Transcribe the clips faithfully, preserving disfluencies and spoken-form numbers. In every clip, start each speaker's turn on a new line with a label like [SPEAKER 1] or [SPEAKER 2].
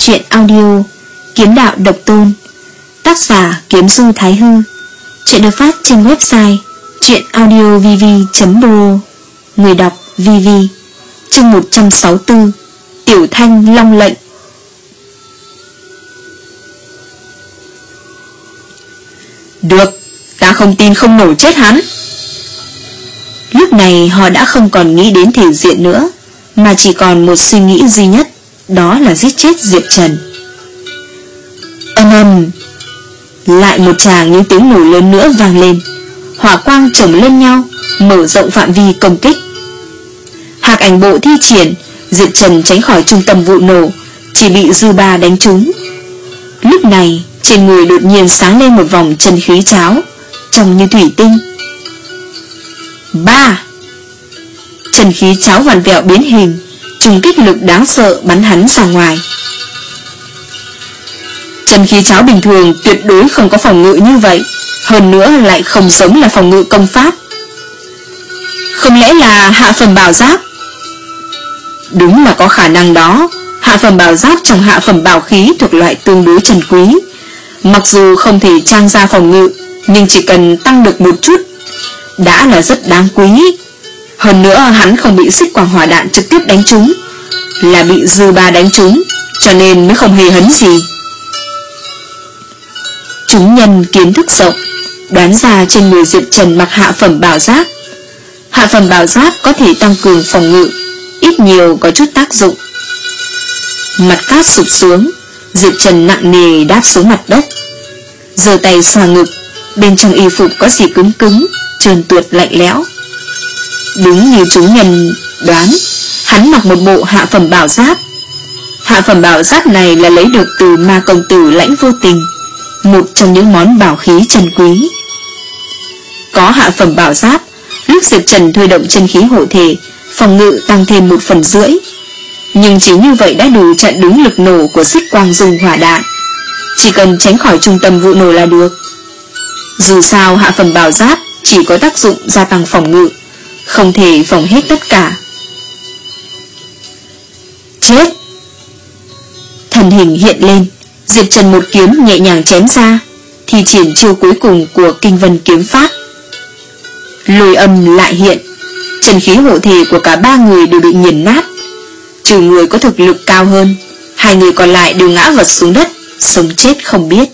[SPEAKER 1] Truyện audio Kiếm đạo độc tôn, tác giả Kiếm Du Thái Hư. Truyện được phát trên website truyện audio v v chấm pro. Người đọc vê vê. Chương một trăm sáu mươi tư. Tiểu Thanh Long lệnh. Được, ta không tin không nổ chết hắn. Lúc này họ đã không còn nghĩ đến thể diện nữa, mà chỉ còn một suy nghĩ duy nhất, đó là giết chết Diệp Trần. Âm ầm, lại một tràng những tiếng nổ lớn nữa vang lên. Hỏa quang chồng lên nhau, mở rộng phạm vi công kích. Hạc ảnh bộ thi triển, Diệp Trần tránh khỏi trung tâm vụ nổ, chỉ bị dư ba đánh trúng. Lúc này trên người đột nhiên sáng lên một vòng chân khí cháo, trông như thủy tinh. Ba, chân khí cháo vặn vẹo biến hình, trùng kích lực đáng sợ bắn hắn ra ngoài. Chân khí cháo bình thường tuyệt đối không có phòng ngự như vậy, hơn nữa lại không giống là phòng ngự công pháp. Không lẽ là hạ phẩm bảo giáp? Đúng là có khả năng đó. Hạ phẩm bảo giáp trong hạ phẩm bảo khí thuộc loại tương đối trân quý, mặc dù không thể trang ra phòng ngự, nhưng chỉ cần tăng được một chút đã là rất đáng quý. Hơn nữa hắn không bị xích quang hỏa đạn trực tiếp đánh trúng, là bị dư ba đánh trúng, cho nên mới không hề hấn gì. Chúng nhân kiến thức rộng, đoán ra trên người Diệp Trần mặc hạ phẩm bảo giáp. Hạ phẩm bảo giáp có thể tăng cường phòng ngự, ít nhiều có chút tác dụng. Mặt cát sụp xuống, Diệp Trần nặng nề đáp xuống mặt đất, giơ tay xoa ngực. Bên trong y phục có gì cứng cứng, trơn tuột lạnh lẽo. Đúng như chúng nhân đoán, hắn mặc một bộ hạ phẩm bảo giáp. Hạ phẩm bảo giáp này là lấy được từ ma công tử Lãnh Vô Tình, một trong những món bảo khí trân quý. Có hạ phẩm bảo giáp, lúc Diệp Trần thôi động chân khí hộ thể, phòng ngự tăng thêm một phần rưỡi. Nhưng chỉ như vậy đã đủ chặn đứng lực nổ của xích quang dùng hỏa đạn, chỉ cần tránh khỏi trung tâm vụ nổ là được. Dù sao hạ phẩm bảo giáp chỉ có tác dụng gia tăng phòng ngự, không thể phòng hết tất cả. Chết! Thân hình hiện lên, Diệp Trần một kiếm nhẹ nhàng chém ra, thi triển chiêu cuối cùng của Kinh Vân kiếm pháp. Lôi âm lại hiện, chân khí hộ thể của cả ba người đều bị nghiền nát. Trừ người có thực lực cao hơn, hai người còn lại đều ngã vật xuống đất, sống chết không biết.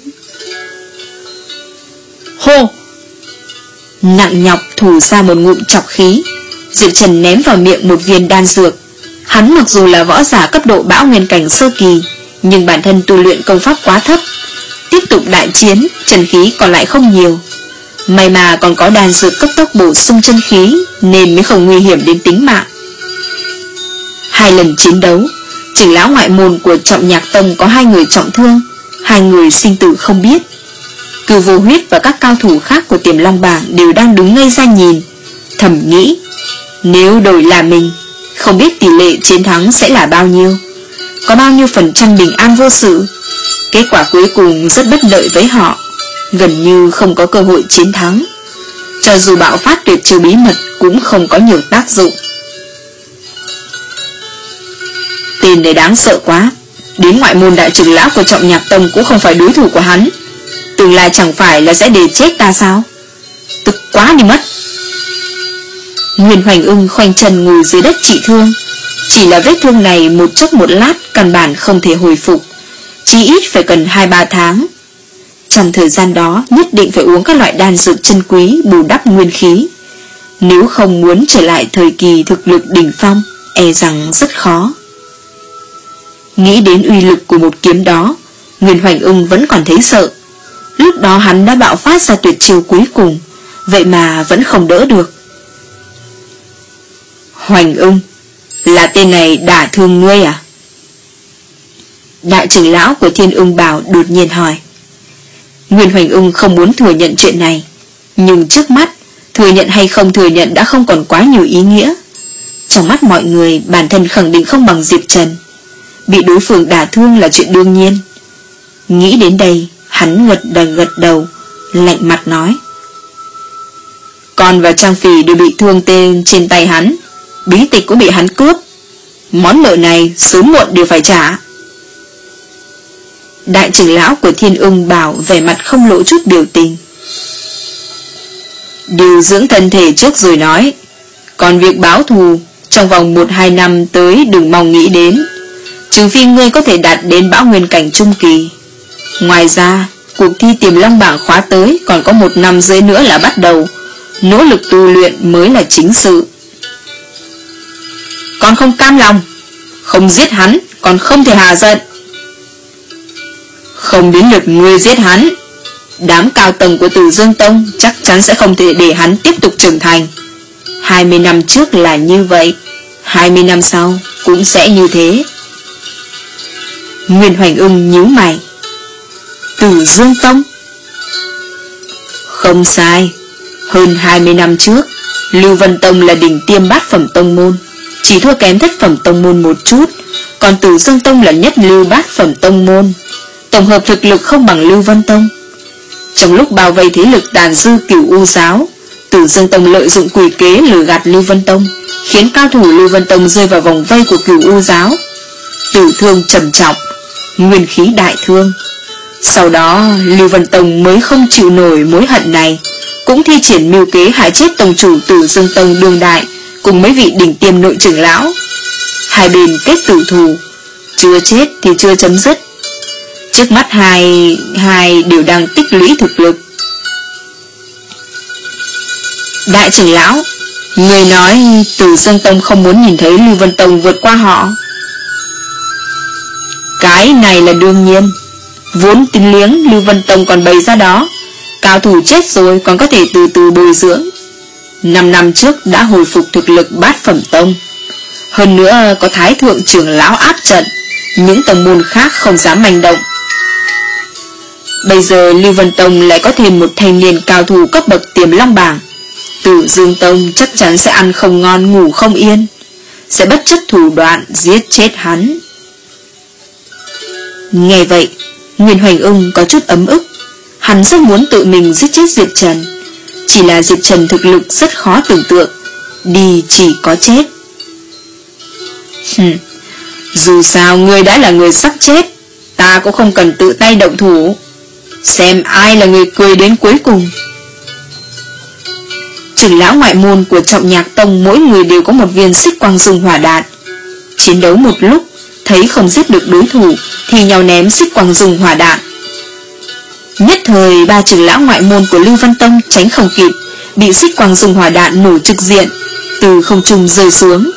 [SPEAKER 1] Hô! Nặng nhọc thủ ra một ngụm trọc khí, Diệp Trần ném vào miệng một viên đan dược. Hắn mặc dù là võ giả cấp độ bão nguyên cảnh sơ kỳ, nhưng bản thân tu luyện công pháp quá thấp, tiếp tục đại chiến, chân khí còn lại không nhiều. May mà còn có đan dược cấp tốc bổ sung chân khí, nên mới không nguy hiểm đến tính mạng. Hai lần chiến đấu, trưởng lão ngoại môn của Trọng Nhạc Tông có hai người trọng thương, hai người sinh tử không biết. Cửu Vô Huyết và các cao thủ khác của Tiềm Long bảng đều đang đứng ngây ra nhìn, thầm nghĩ, nếu đổi là mình, không biết tỷ lệ chiến thắng sẽ là bao nhiêu, có bao nhiêu phần trăm bình an vô sự. Kết quả cuối cùng rất bất lợi với họ, gần như không có cơ hội chiến thắng. Cho dù bạo phát tuyệt chiêu bí mật cũng không có nhiều tác dụng. Tên này đáng sợ quá, đến ngoại môn đại trưởng lão của Trọng Nhạc Tông cũng không phải đối thủ của hắn, tương lai chẳng phải là sẽ để chết ta sao? Tức quá đi mất. Nguyên Hoành Ưng khoanh chân ngồi dưới đất trị thương, chỉ là vết thương này một chốc một lát căn bản không thể hồi phục, chí ít phải cần hai ba tháng. Trong thời gian đó nhất định phải uống các loại đan dược chân quý bù đắp nguyên khí, nếu không muốn trở lại thời kỳ thực lực đỉnh phong, e rằng rất khó. Nghĩ đến uy lực của một kiếm đó, Nguyên Hoành Ưng vẫn còn thấy sợ. Lúc đó hắn đã bạo phát ra tuyệt chiêu cuối cùng, vậy mà vẫn không đỡ được. Hoành Ưng, là tên này đả thương ngươi à? Đại trưởng lão của Thiên Ưng Bảo đột nhiên hỏi. Nguyên Hoành Ưng không muốn thừa nhận chuyện này, nhưng trước mắt, thừa nhận hay không thừa nhận đã không còn quá nhiều ý nghĩa. Trong mắt mọi người, bản thân khẳng định không bằng Diệp Trần, bị đối phương đả thương là chuyện đương nhiên. Nghĩ đến đây, hắn gật đầu gật đầu, lạnh mặt nói. Con và Trang Phỉ đều bị thương tên trên tay hắn, bí tịch cũng bị hắn cướp, món nợ này sớm muộn đều phải trả. Đại trưởng lão của Thiên Ưng Bảo vẻ mặt không lộ chút biểu tình. Điều dưỡng thân thể trước rồi nói, còn việc báo thù trong vòng một hai năm tới đừng mong nghĩ đến, trừ phi ngươi có thể đạt đến bão nguyên cảnh trung kỳ. Ngoài ra, cuộc thi tiềm long bảng khóa tới còn có một năm rưỡi nữa là bắt đầu, nỗ lực tu luyện mới là chính sự. Con không cam lòng, không giết hắn còn không thể hạ giận. Không đến lượt ngươi giết hắn, đám cao tầng của Tử Dương Tông chắc chắn sẽ không thể để hắn tiếp tục trưởng thành. Hai mươi năm trước là như vậy, hai mươi năm sau cũng sẽ như thế. Nguyên Hoành Ưng nhíu mày. Tử Dương Tông? Không sai. Hơn hai mươi năm trước, Lưu Vân Tông là đỉnh tiêm bát phẩm tông môn, chỉ thua kém thất phẩm tông môn một chút. Còn Tử Dương Tông là nhất lưu bát phẩm tông môn, tổng hợp thực lực không bằng Lưu Vân Tông. Trong lúc bao vây thế lực tàn dư Cửu U giáo, Tử Dương Tông lợi dụng quỷ kế lừa gạt Lưu Vân Tông, khiến cao thủ Lưu Vân Tông rơi vào vòng vây của Cửu U giáo, tử thương trầm trọng, nguyên khí đại thương. Sau đó Lưu Vân Tông mới không chịu nổi mối hận này, cũng thi triển mưu kế hại chết tông chủ Tử Dương Tông đương đại cùng mấy vị đỉnh tiêm nội trưởng lão. Hai bên kết tử thù, chưa chết thì chưa chấm dứt. Trước mắt hai hai đều đang tích lũy thực lực. Đại trưởng lão, người nói Tử Dương Tông không muốn nhìn thấy Lưu Vân Tông vượt qua họ. Cái này là đương nhiên. Vốn tính liếng Lưu Vân Tông còn bày ra đó, cao thủ chết rồi còn có thể từ từ bồi dưỡng. Năm năm trước đã hồi phục thực lực bát phẩm tông, hơn nữa có Thái thượng trưởng lão áp trận, những tông môn khác không dám manh động. Bây giờ Lưu Vân Tông lại có thêm một thanh niên cao thủ cấp bậc tiềm long bảng, Tử Dương Tông chắc chắn sẽ ăn không ngon ngủ không yên, sẽ bất chấp thủ đoạn giết chết hắn. Nghe vậy, Nguyên Hoành Ưng có chút ấm ức. Hắn rất muốn tự mình giết chết Diệp Trần, chỉ là Diệp Trần thực lực rất khó tưởng tượng, đi chỉ có chết. Hừm, dù sao ngươi đã là người sắp chết, ta cũng không cần tự tay động thủ, xem ai là người cười đến cuối cùng. Trưởng lão ngoại môn của Trọng Nhạc Tông mỗi người đều có một viên xích quang dung hỏa đạn. Chiến đấu một lúc, thấy không giết được đối thủ thì nhào ném xích quang dung hỏa đạn. Nhất thời ba trưởng lão ngoại môn của Lưu Văn Tông tránh không kịp, bị xích quang dung hỏa đạn nổ trực diện, từ không trung rơi xuống.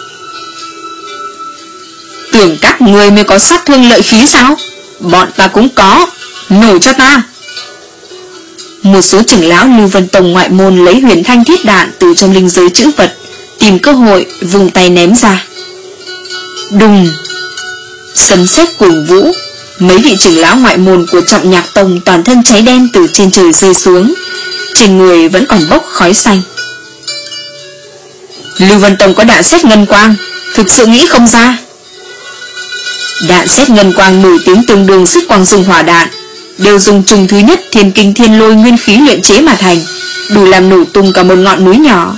[SPEAKER 1] Tưởng các người mới có sát thương lợi khí sao? Bọn ta cũng có, nổ cho ta. Một số trưởng lão Lưu Vân Tông ngoại môn lấy huyền thanh thiết đạn từ trong linh giới chữ vật, tìm cơ hội vùng tay ném ra. Đùng! Sấm sét cuồng vũ, mấy vị trưởng lão ngoại môn của Trọng Nhạc Tông toàn thân cháy đen từ trên trời rơi xuống, trên người vẫn còn bốc khói xanh. Lưu Vân Tông có đạn sét ngân quang, thực sự nghĩ không ra. Đạn sét ngân quang nổi tiếng tương đương xích quang dung hỏa đạn, đều dùng trùng thứ nhất thiên kinh thiên lôi nguyên khí luyện chế mà thành, đủ làm nổ tung cả một ngọn núi nhỏ.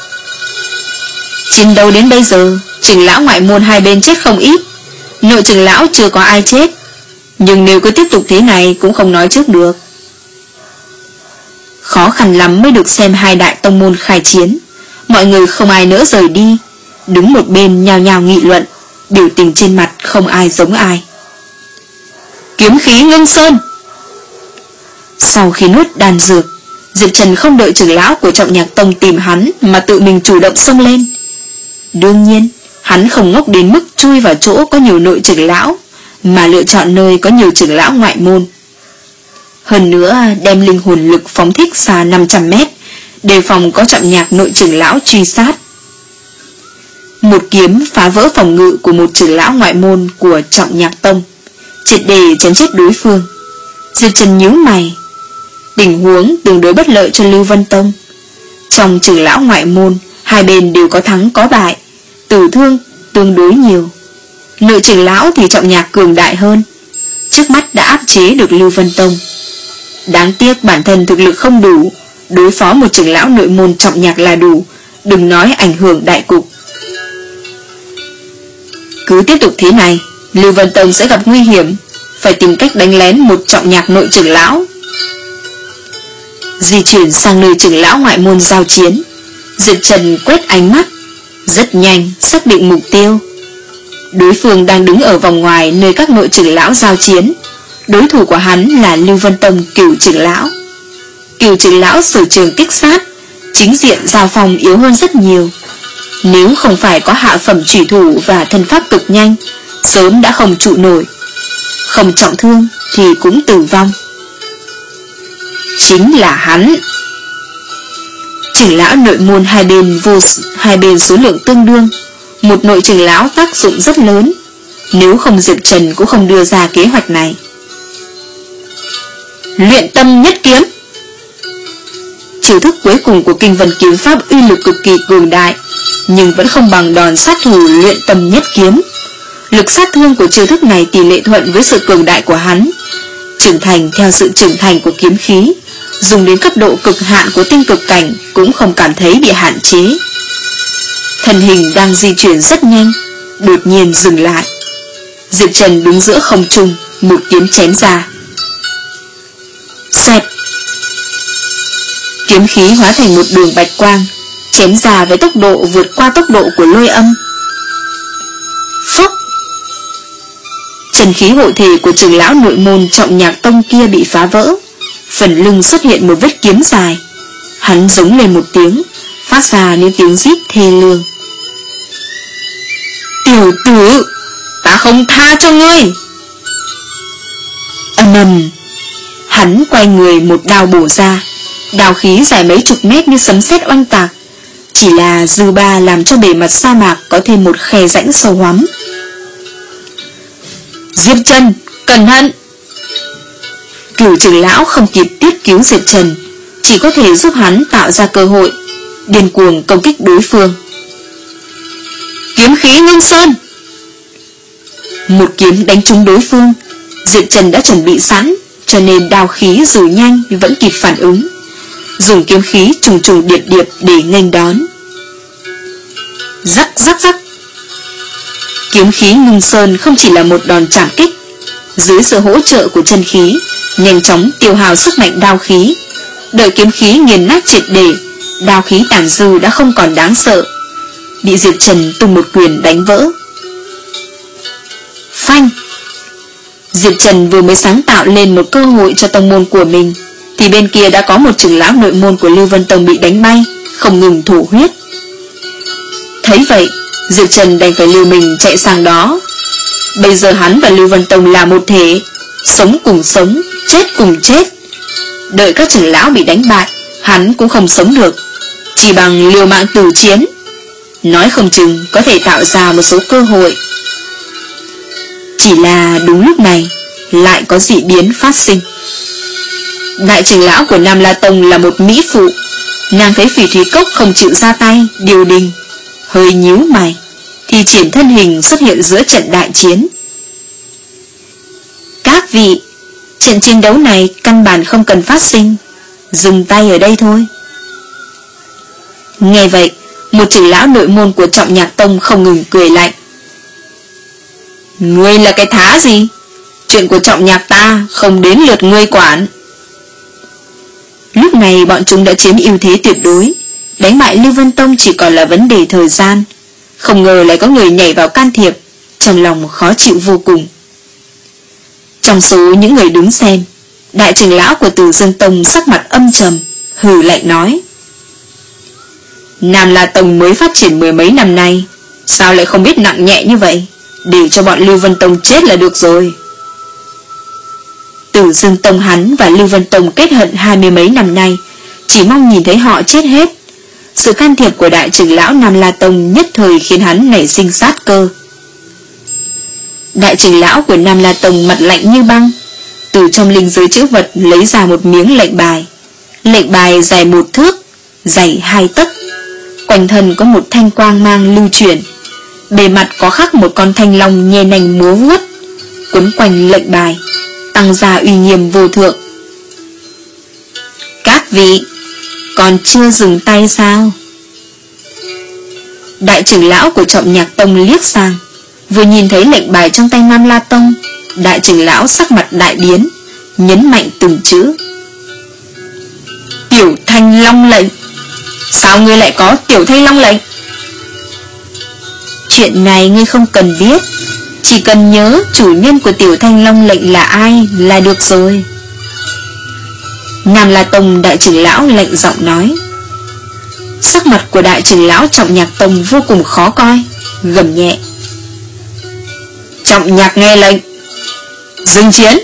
[SPEAKER 1] Chiến đấu đến bây giờ, trưởng lão ngoại môn hai bên chết không ít, nội trưởng lão chưa có ai chết, nhưng nếu cứ tiếp tục thế này cũng không nói trước được. Khó khăn lắm mới được xem hai đại tông môn khai chiến, mọi người không ai nỡ rời đi, đứng một bên nhao nhao nghị luận, biểu tình trên mặt không ai giống ai. Kiếm khí ngưng sơn. Sau khi nuốt đan dược, Diệp Trần không đợi trưởng lão của Trọng Nhạc Tông tìm hắn mà tự mình chủ động xông lên. Đương nhiên, hắn không ngốc đến mức chui vào chỗ có nhiều nội trưởng lão, mà lựa chọn nơi có nhiều trưởng lão ngoại môn. Hơn nữa đem linh hồn lực phóng thích xa năm trăm mét, đề phòng có Trọng Nhạc nội trưởng lão truy sát. Một kiếm phá vỡ phòng ngự của một trưởng lão ngoại môn của Trọng Nhạc Tông, triệt để chấn chết đối phương. Diệp Trần nhíu mày. Tình huống tương đối bất lợi cho Lưu Vân Tông. Trong trưởng lão ngoại môn, hai bên đều có thắng có bại, tử thương tương đối nhiều. Nội trưởng lão thì Trọng Nhạc cường đại hơn, trước mắt đã áp chế được Lưu Vân Tông. Đáng tiếc bản thân thực lực không đủ, đối phó một trưởng lão nội môn Trọng Nhạc là đủ, đừng nói ảnh hưởng đại cục. Cứ tiếp tục thế này, Lưu Vân Tông sẽ gặp nguy hiểm, phải tìm cách đánh lén một Trọng Nhạc nội trưởng lão. Di chuyển sang nơi trưởng lão ngoại môn giao chiến, Diệp Trần quét ánh mắt, rất nhanh xác định mục tiêu. Đối phương đang đứng ở vòng ngoài nơi các nội trưởng lão giao chiến. Đối thủ của hắn là Lưu Vân Tông Cửu trưởng lão. Cửu trưởng lão sở trường kích sát, chính diện giao phòng yếu hơn rất nhiều. Nếu không phải có hạ phẩm chủy thủ và thân pháp cực nhanh, sớm đã không trụ nổi. Không trọng thương thì cũng tử vong. Chính là hắn. Trưởng lão nội môn hai bên vô hai bên số lượng tương đương, một nội trưởng lão tác dụng rất lớn. Nếu không Diệp Trần cũng không đưa ra kế hoạch này. Luyện tâm nhất kiếm. Chiêu thức cuối cùng của Kinh Vân kiếm pháp uy lực cực kỳ cường đại, nhưng vẫn không bằng đòn sát thủ luyện tâm nhất kiếm. Lực sát thương của chiêu thức này tỷ lệ thuận với sự cường đại của hắn. Trưởng thành theo sự trưởng thành của kiếm khí, dùng đến cấp độ cực hạn của tinh cực cảnh cũng không cảm thấy bị hạn chế. Thân hình đang di chuyển rất nhanh, đột nhiên dừng lại. Diệp Trần đứng giữa không trung, một kiếm chém ra. Xoẹt. Kiếm khí hóa thành một đường bạch quang, chém ra với tốc độ vượt qua tốc độ của lôi âm. Phốc. Chân khí hộ thể của trưởng lão nội môn Trọng Nhạc Tông kia bị phá vỡ, phần lưng xuất hiện một vết kiếm dài. Hắn giống lên một tiếng, phát ra những tiếng rít thê lương. Tiểu tử, ta không tha cho ngươi. Ầm ầm. Hắn quay người một đao bổ ra, đao khí dài mấy chục mét như sấm sét oanh tạc. Chỉ là dư ba làm cho bề mặt sa mạc có thêm một khe rãnh sâu hoắm. Diệp Trần, cẩn thận. Cửu trưởng lão không kịp tiếp cứu Diệp Trần, chỉ có thể giúp hắn tạo ra cơ hội, điên cuồng công kích đối phương. Kiếm khí ngưng sơn. Một kiếm đánh trúng đối phương. Diệp Trần đã chuẩn bị sẵn, cho nên đao khí dù nhanh nhưng vẫn kịp phản ứng, dùng kiếm khí trùng trùng điệp điệp để nghênh đón. Rắc rắc rắc. Kiếm khí ngưng sơn không chỉ là một đòn chạm kích, dưới sự hỗ trợ của chân khí, nhanh chóng tiêu hao sức mạnh đao khí. Đợi kiếm khí nghiền nát triệt để, đao khí tàn dư đã không còn đáng sợ, bị Diệp Trần tung một quyền đánh vỡ. Phanh. Diệp Trần vừa mới sáng tạo lên một cơ hội cho tông môn của mình, thì bên kia đã có một trưởng lão nội môn của Lưu Vân Tông bị đánh bay, không ngừng thổ huyết. Thấy vậy, Diệp Trần đành phải liều mình chạy sang đó. Bây giờ hắn và Lưu Vân Tông là một thể, sống cùng sống, chết cùng chết. Đợi các trưởng lão bị đánh bại, hắn cũng không sống được, chỉ bằng liều mạng tử chiến. Nói không chừng có thể tạo ra một số cơ hội. Chỉ là đúng lúc này lại có dị biến phát sinh. Đại trưởng lão của Nam La Tông là một mỹ phụ. Nàng thấy Phỉ Thúy Cốc không chịu ra tay điều đình, hơi nhíu mày, thì triển thân hình xuất hiện giữa trận đại chiến. Các vị, trận chiến đấu này căn bản không cần phát sinh, dừng tay ở đây thôi. Nghe vậy, một trưởng lão nội môn của Trọng Nhạc Tông không ngừng cười lạnh. Ngươi là cái thá gì? Chuyện của Trọng Nhạc ta không đến lượt ngươi quản. Lúc này bọn chúng đã chiếm ưu thế tuyệt đối, đánh bại Lưu Vân Tông chỉ còn là vấn đề thời gian. Không ngờ lại có người nhảy vào can thiệp, trong lòng khó chịu vô cùng. Trong số những người đứng xem, đại trưởng lão của Từ Dương Tông sắc mặt âm trầm, hừ lạnh nói: Nam La Tông mới phát triển mười mấy năm nay, sao lại không biết nặng nhẹ như vậy? Để cho bọn Lưu Vân Tông chết là được rồi. Tử Dương Tông hắn và Lưu Vân Tông kết hận hai mươi mấy năm nay, chỉ mong nhìn thấy họ chết hết. Sự can thiệp của đại trưởng lão Nam La Tông nhất thời khiến hắn nảy sinh sát cơ. Đại trưởng lão của Nam La Tông mặt lạnh như băng, từ trong linh giới chữ vật lấy ra một miếng lệnh bài. Lệnh bài dài một thước, dày hai tấc, quanh thân có một thanh quang mang lưu chuyển, bề mặt có khắc một con thanh long nhe nành múa vuốt, quấn quanh lệnh bài, tăng ra uy nghiêm vô thượng. Các vị, còn chưa dừng tay sao? Đại trưởng lão của Trọng Nhạc Tông liếc sang, vừa nhìn thấy lệnh bài trong tay Nam La Tông, Đại trưởng lão sắc mặt đại biến, nhấn mạnh từng chữ. Tiểu Thanh Long lệnh. Sao ngươi lại có Tiểu Thanh Long lệnh? Chuyện này ngươi không cần biết, chỉ cần nhớ chủ nhân của Tiểu Thanh Long lệnh là ai là được rồi. Nam La Tông đại trưởng lão lạnh giọng nói. Sắc mặt của đại trưởng lão Trọng Nhạc Tông vô cùng khó coi, gầm nhẹ. Trọng Nhạc nghe lệnh, dừng chiến.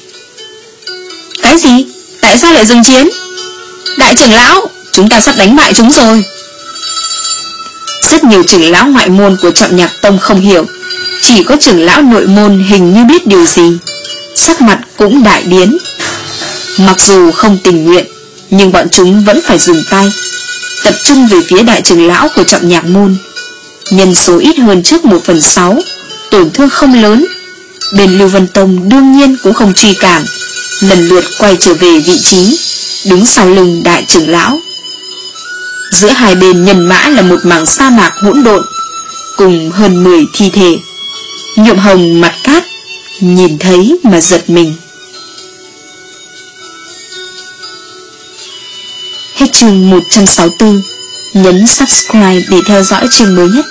[SPEAKER 1] Cái gì? Tại sao lại dừng chiến? Đại trưởng lão, chúng ta sắp đánh bại chúng rồi. Rất nhiều trưởng lão ngoại môn của Trọng Nhạc Tông không hiểu, chỉ có trưởng lão nội môn hình như biết điều gì, sắc mặt cũng đại biến. Mặc dù không tình nguyện, nhưng bọn chúng vẫn phải dừng tay, tập trung về phía đại trưởng lão của Trọng Nhạc môn. Nhân số ít hơn trước một phần sáu, tổn thương không lớn. Bên Lưu Vân Tông đương nhiên cũng không truy cản, lần lượt quay trở về vị trí, đứng sau lưng đại trưởng lão. Giữa hai bên nhân mã là một mảng sa mạc hỗn độn, cùng hơn mười thi thể. Nhuộm hồng mặt cát, nhìn thấy mà giật mình. Hết chương một trăm sáu mươi tư. Nhấn subscribe để theo dõi chương mới nhất.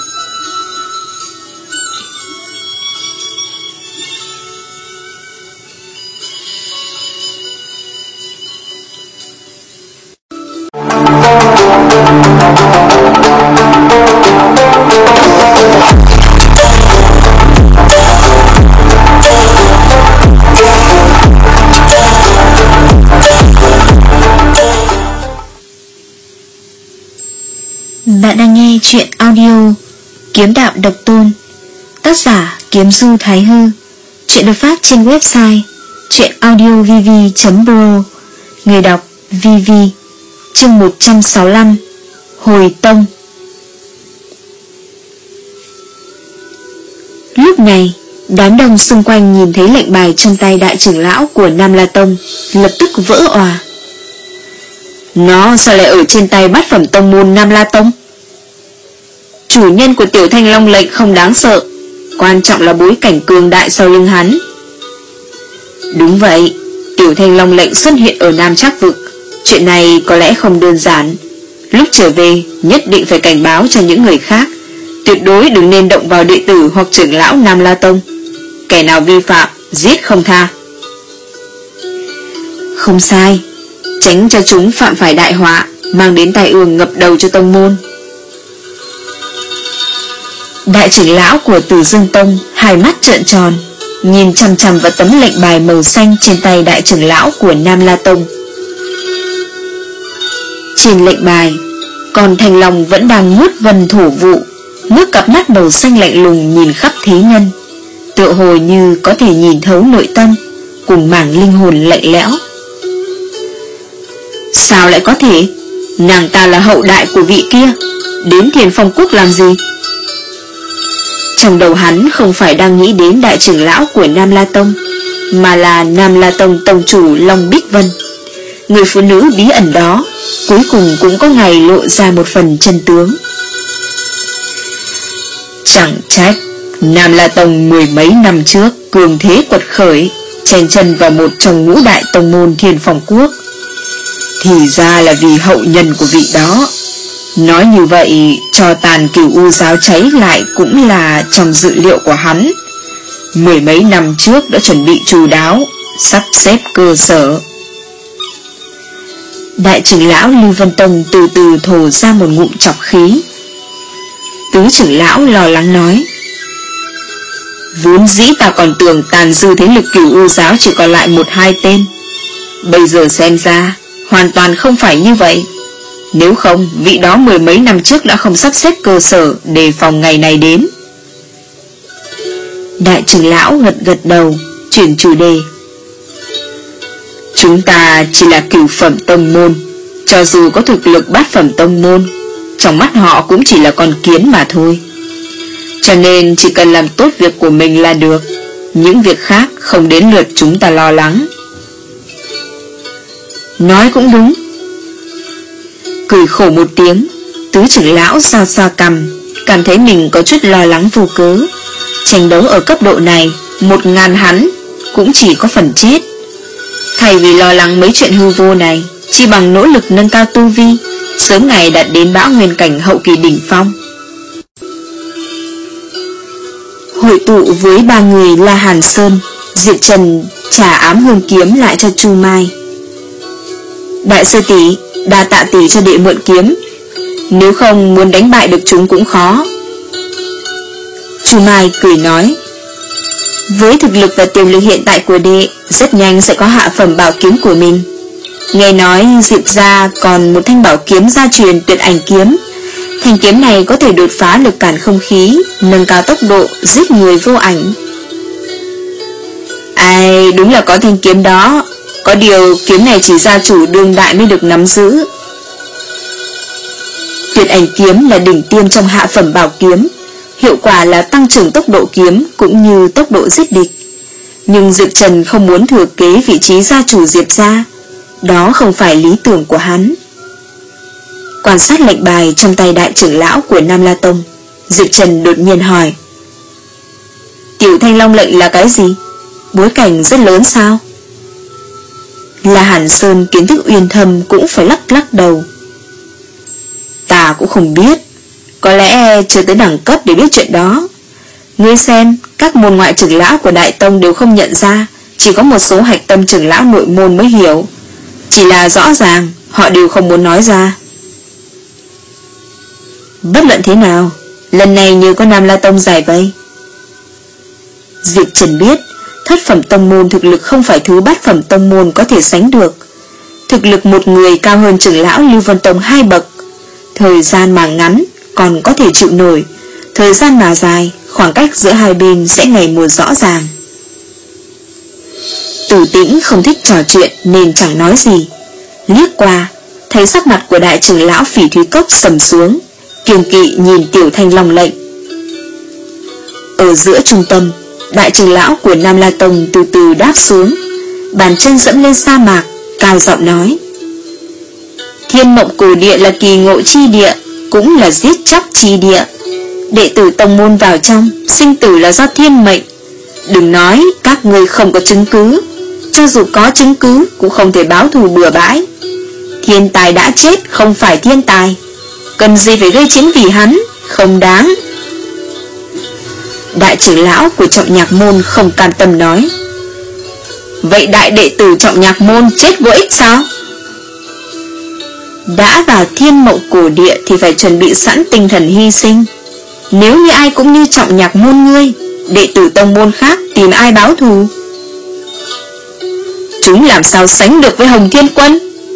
[SPEAKER 2] Bạn đang nghe chuyện audio Kiếm Đạo Độc Tôn, tác giả Kiếm Du Thái Hư. Chuyện được phát trên website chuyenaudiovv chấm pro. Người đọc vê vê. Chương một trăm sáu mươi lăm. Hồi Tông. Lúc này, đám đông xung quanh nhìn thấy lệnh bài trong tay đại trưởng lão của Nam La Tông, lập tức vỡ òa.
[SPEAKER 1] Nó sao lại ở trên tay bát phẩm tông môn Nam La Tông? Chủ nhân của Tiểu Thanh Long lệnh không đáng sợ, quan trọng là bối cảnh cường đại sau lưng hắn. Đúng vậy, Tiểu Thanh Long lệnh xuất hiện ở Nam Trác Vực, chuyện này có lẽ không đơn giản. Lúc trở về nhất định phải cảnh báo cho những người khác, tuyệt đối đừng nên động vào đệ tử hoặc trưởng lão Nam La Tông. Kẻ nào vi phạm, giết không tha.
[SPEAKER 2] Không sai, tránh cho chúng phạm phải đại họa, mang đến tai ương ngập đầu cho tông môn. Đại trưởng lão của Tử Dương Tông hai mắt trợn tròn, nhìn chằm chằm vào tấm lệnh bài màu xanh trên tay đại trưởng lão của Nam La Tông. Trên lệnh bài, còn Thành Long vẫn đang nuốt vân thổ vụ, ngước cặp mắt màu xanh lạnh lùng nhìn khắp thế nhân, tựa hồ như có thể nhìn thấu nội tâm cùng mảng linh hồn lạnh lẽo.
[SPEAKER 1] Sao lại có thể? Nàng ta là hậu đại của vị kia, đến Thiền Phong Quốc làm gì?
[SPEAKER 2] Trong đầu hắn không phải đang nghĩ đến đại trưởng lão của Nam La Tông, mà là Nam La Tông tông chủ Long Bích Vân. Người phụ nữ bí ẩn đó cuối cùng cũng có ngày lộ ra một phần chân tướng.
[SPEAKER 1] Chẳng trách Nam La Tông mười mấy năm trước cường thế quật khởi, chen chân vào một trong ngũ đại tông môn Thiền Phong Quốc. Thì ra là vì hậu nhân của vị đó. Nói như vậy, cho tàn Cửu U giáo cháy lại cũng là trong dự liệu của hắn. Mười mấy năm trước đã chuẩn bị chu đáo, sắp xếp cơ sở.
[SPEAKER 2] Đại trưởng lão Lưu Vân Tông từ từ thổ ra một ngụm trọc khí. Tứ trưởng lão lo lắng nói.
[SPEAKER 1] Vốn dĩ ta còn tưởng tàn dư thế lực Cửu U giáo chỉ còn lại một hai tên, bây giờ xem ra hoàn toàn không phải như vậy. Nếu không, vị đó mười mấy năm trước đã không sắp xếp cơ sở đề phòng ngày này đến.
[SPEAKER 2] Đại trưởng lão gật gật đầu, chuyển chủ đề.
[SPEAKER 1] Chúng ta chỉ là cửu phẩm tông môn, cho dù có thực lực bát phẩm tông môn, trong mắt họ cũng chỉ là con kiến mà thôi. Cho nên chỉ cần làm tốt việc của mình là được, những việc khác không đến lượt chúng ta lo lắng.
[SPEAKER 2] Nói cũng đúng. Cười khổ một tiếng, tứ trưởng lão xoa xoa cằm, cảm thấy mình có chút lo lắng vô cớ. Tranh đấu ở cấp độ này
[SPEAKER 1] một ngàn hắn cũng chỉ có phần chết. Thay vì lo lắng mấy chuyện hư vô này, chỉ bằng nỗ lực nâng cao tu vi, sớm ngày đạt đến bão nguyên cảnh hậu kỳ đỉnh phong. Hội tụ với ba người là Hàn Sơn, Diệp Trần trả ám hương kiếm lại cho Chu Mai. Đại sư tỷ, đa tạ tỷ cho đệ mượn kiếm, nếu không muốn đánh bại được chúng cũng khó. Chu Mai cười nói, với thực lực và tiềm lực hiện tại của đệ, rất nhanh sẽ có hạ phẩm bảo kiếm của mình. Nghe nói Diệp gia còn một thanh bảo kiếm gia truyền Tuyệt Ảnh kiếm. Thanh kiếm này có thể đột phá lực cản không khí, nâng cao tốc độ, giết người vô ảnh. Ai, đúng là có thanh kiếm đó. Có điều kiếm này chỉ gia chủ đương đại mới được nắm giữ. Tuyệt Ảnh kiếm là đỉnh tiêm trong hạ phẩm bảo kiếm, hiệu quả là tăng trưởng tốc độ kiếm cũng như tốc độ giết địch. Nhưng Diệp Trần không muốn thừa kế vị trí gia chủ Diệp gia, đó không phải lý tưởng của hắn. Quan sát lệnh bài trong tay đại trưởng lão của Nam La Tông, Diệp Trần đột nhiên hỏi, Tiểu Thanh Long lệnh là cái gì? Bối cảnh rất lớn sao? Là Hàn Sơn kiến thức uyên thâm cũng phải lắc lắc đầu. Ta cũng không biết, có lẽ chưa tới đẳng cấp để biết chuyện đó. Ngươi xem, các môn ngoại trưởng lão của Đại Tông đều không nhận ra, chỉ có một số hạch tâm trưởng lão nội môn mới hiểu. Chỉ là rõ ràng, họ đều không muốn nói ra. Bất luận thế nào, lần này như có Nam La Tông giải vây. Diệp Trần biết, thất phẩm tông môn thực lực không phải thứ bát phẩm tông môn có thể sánh được. Thực lực một người cao hơn trưởng lão Lưu Vân Tông hai bậc. Thời gian mà ngắn còn có thể chịu nổi, thời gian mà dài, khoảng cách giữa hai bên sẽ ngày một rõ ràng. Tử Tĩnh không thích trò chuyện nên chẳng nói gì. Liếc qua, thấy sắc mặt của đại trưởng lão Phỉ Thúy Cốc sầm xuống, kiêng kỵ nhìn Tiểu Thanh Long lệnh. Ở giữa trung tâm, đại trưởng lão của Nam La Tông từ từ đáp xuống, bàn chân dẫm lên sa mạc, cao giọng nói, Thiên Mộng Cổ Địa là kỳ ngộ chi địa, cũng là giết chóc chi địa. Đệ tử tông môn vào trong, sinh tử là do thiên mệnh. Đừng nói các người không có chứng cứ, cho dù có chứng cứ cũng không thể báo thù bừa bãi. Thiên tài đã chết không phải thiên tài, cần gì phải gây chiến vì hắn, không đáng. Đại trưởng lão của Trọng Nhạc Môn không cam tâm nói, vậy đại đệ tử Trọng Nhạc Môn chết vô ích sao? Đã vào Thiên Mộng Cổ Địa thì phải chuẩn bị sẵn tinh thần hy sinh. Nếu như ai cũng như Trọng Nhạc Môn ngươi, đệ tử tông môn khác tìm ai báo thù? Chúng làm sao sánh được với Hồng Thiên Quân?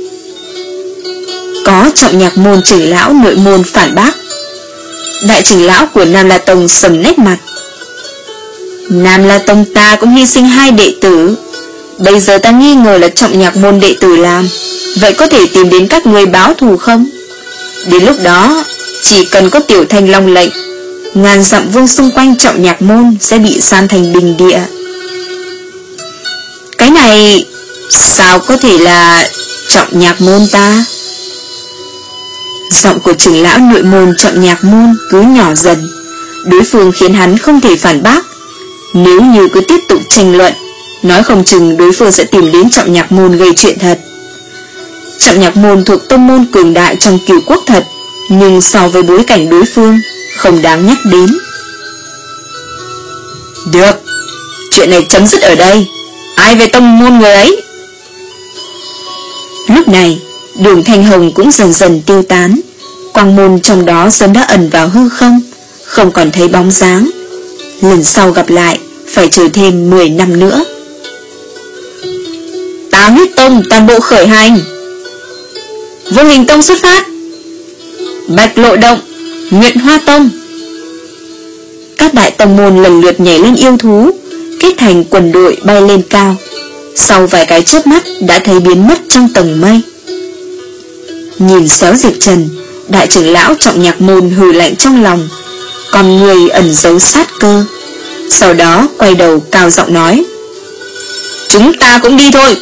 [SPEAKER 1] Có Trọng Nhạc Môn trưởng lão nội môn phản bác. Đại trưởng lão của Nam La Tông sầm nét mặt. Nam La Tông ta cũng hy sinh hai đệ tử, bây giờ ta nghi ngờ là Trọng Nhạc Môn đệ tử làm, vậy có thể tìm đến các người báo thù không? Đến lúc đó, chỉ cần có Tiểu Thanh Long lệnh, ngàn dặm vương xung quanh Trọng Nhạc Môn sẽ bị san thành bình địa. Cái này sao có thể là Trọng Nhạc Môn ta? Giọng của trưởng lão nội môn Trọng Nhạc Môn cứ nhỏ dần, đối phương khiến hắn không thể phản bác. Nếu như cứ tiếp tục tranh luận, nói không chừng đối phương sẽ tìm đến Trọng Nhạc Môn gây chuyện thật. Trọng Nhạc Môn thuộc tông môn cường đại trong Cửu Quốc thật, nhưng so với bối cảnh đối phương, không đáng nhắc đến. Được, chuyện này chấm dứt ở đây. Ai về tông môn người ấy? Lúc này, Đường Thanh Hồng cũng dần dần tiêu tán, quang môn trong đó sớm đã ẩn vào hư không, không còn thấy bóng dáng. Lần sau gặp lại phải chờ thêm mười năm nữa. Tà Huyết Tông toàn bộ khởi hành. Vô Hình Tông xuất phát. Bạch Lộ Động, Nguyệt Hoa Tông. Các đại tông môn lần lượt nhảy lên yêu thú, kết thành quần đội bay lên cao. Sau vài cái chớp mắt đã thấy biến mất trong tầng mây. Nhìn xéo Diệp Trần, đại trưởng lão Trọng Nhạc Môn hừ lạnh trong lòng, còn người ẩn giấu sát cơ. Sau đó quay đầu cao giọng nói, chúng ta cũng đi thôi.